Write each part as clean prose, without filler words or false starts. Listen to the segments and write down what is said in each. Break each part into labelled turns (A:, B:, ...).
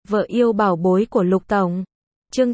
A: Vợ yêu bảo bối của Lục Tổng. Chương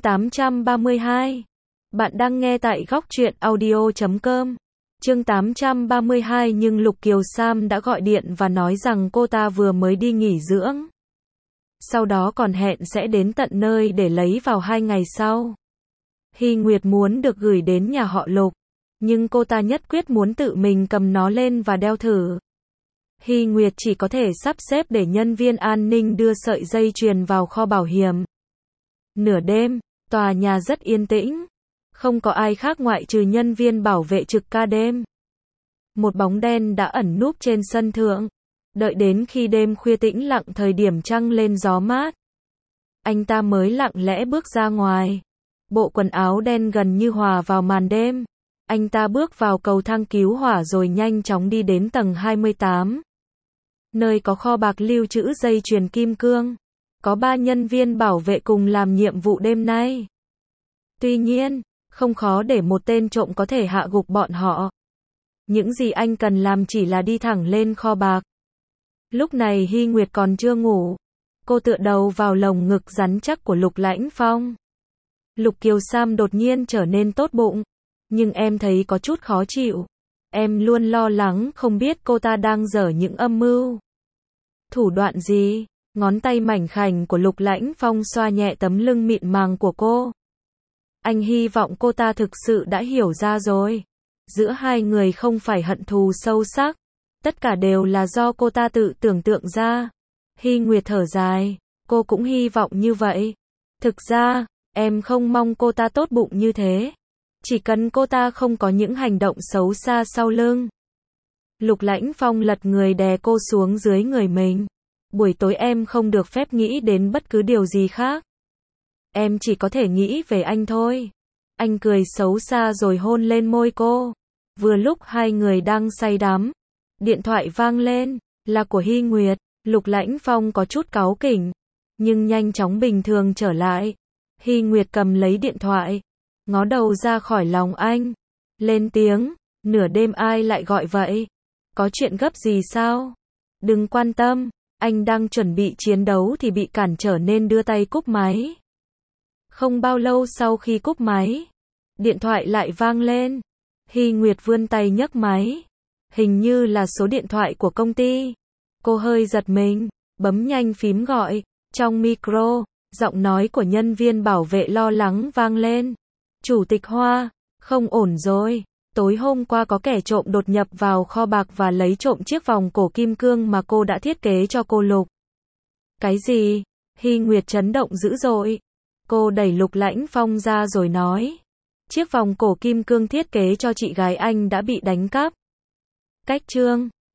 A: 832. Bạn đang nghe tại góc truyện audio.com. Chương 832. Nhưng Lục Kiều Sam đã gọi điện và nói rằng cô ta vừa mới đi nghỉ dưỡng. Sau đó còn hẹn sẽ đến tận nơi để lấy vào 2 ngày sau. Hy Nguyệt muốn được gửi đến nhà họ Lục, nhưng cô ta nhất quyết muốn tự mình cầm nó lên và đeo thử. Hy Nguyệt chỉ có thể sắp xếp để nhân viên an ninh đưa sợi dây chuyền vào kho bảo hiểm. Nửa đêm, tòa nhà rất yên tĩnh. Không có ai khác ngoại trừ nhân viên bảo vệ trực ca đêm. Một bóng đen đã ẩn núp trên sân thượng. Đợi đến khi đêm khuya tĩnh lặng, thời điểm trăng lên gió mát, anh ta mới lặng lẽ bước ra ngoài. Bộ quần áo đen gần như hòa vào màn đêm. Anh ta bước vào cầu thang cứu hỏa rồi nhanh chóng đi đến tầng 28. Nơi có kho bạc lưu trữ dây chuyền kim cương. Có 3 nhân viên bảo vệ cùng làm nhiệm vụ đêm nay. Tuy nhiên, không khó để một tên trộm có thể hạ gục bọn họ. Những gì anh cần làm chỉ là đi thẳng lên kho bạc. Lúc này Hy Nguyệt còn chưa ngủ. Cô tựa đầu vào lồng ngực rắn chắc của Lục Lãnh Phong. Lục Kiều Sam đột nhiên trở nên tốt bụng. Nhưng em thấy có chút khó chịu. Em luôn lo lắng không biết cô ta đang dở những âm mưu. Thủ đoạn gì? Ngón tay mảnh khảnh của Lục Lãnh Phong xoa nhẹ tấm lưng mịn màng của cô. Anh hy vọng cô ta thực sự đã hiểu ra rồi. Giữa hai người không phải hận thù sâu sắc. Tất cả đều là do cô ta tự tưởng tượng ra. Hy Nguyệt thở dài. Cô cũng hy vọng như vậy. Thực ra, em không mong cô ta tốt bụng như thế. Chỉ cần cô ta không có những hành động xấu xa sau lưng. Lục Lãnh Phong lật người đè cô xuống dưới người mình. Buổi tối em không được phép nghĩ đến bất cứ điều gì khác. Em chỉ có thể nghĩ về anh thôi. Anh cười xấu xa rồi hôn lên môi cô. Vừa lúc hai người đang say đắm, điện thoại vang lên, là của Hy Nguyệt. Lục Lãnh Phong có chút cáu kỉnh, nhưng nhanh chóng bình thường trở lại. Hy Nguyệt cầm lấy điện thoại, ngó đầu ra khỏi lòng anh, lên tiếng, nửa đêm ai lại gọi vậy? Có chuyện gấp gì sao? Đừng quan tâm, anh đang chuẩn bị chiến đấu thì bị cản trở nên đưa tay cúp máy. Không bao lâu sau khi cúp máy, điện thoại lại vang lên. Hy Nguyệt vươn tay nhấc máy. Hình như là số điện thoại của công ty. Cô hơi giật mình, bấm nhanh phím gọi. Trong micro, giọng nói của nhân viên bảo vệ lo lắng vang lên. Chủ tịch Hoa, không ổn rồi. Tối hôm qua có kẻ trộm đột nhập vào kho bạc và lấy trộm chiếc vòng cổ kim cương mà cô đã thiết kế cho cô Lục. Cái gì? Hy Nguyệt chấn động dữ dội. Cô đẩy Lục Lãnh Phong ra rồi nói. Chiếc vòng cổ kim cương thiết kế cho chị gái anh đã bị đánh cắp. Cách chương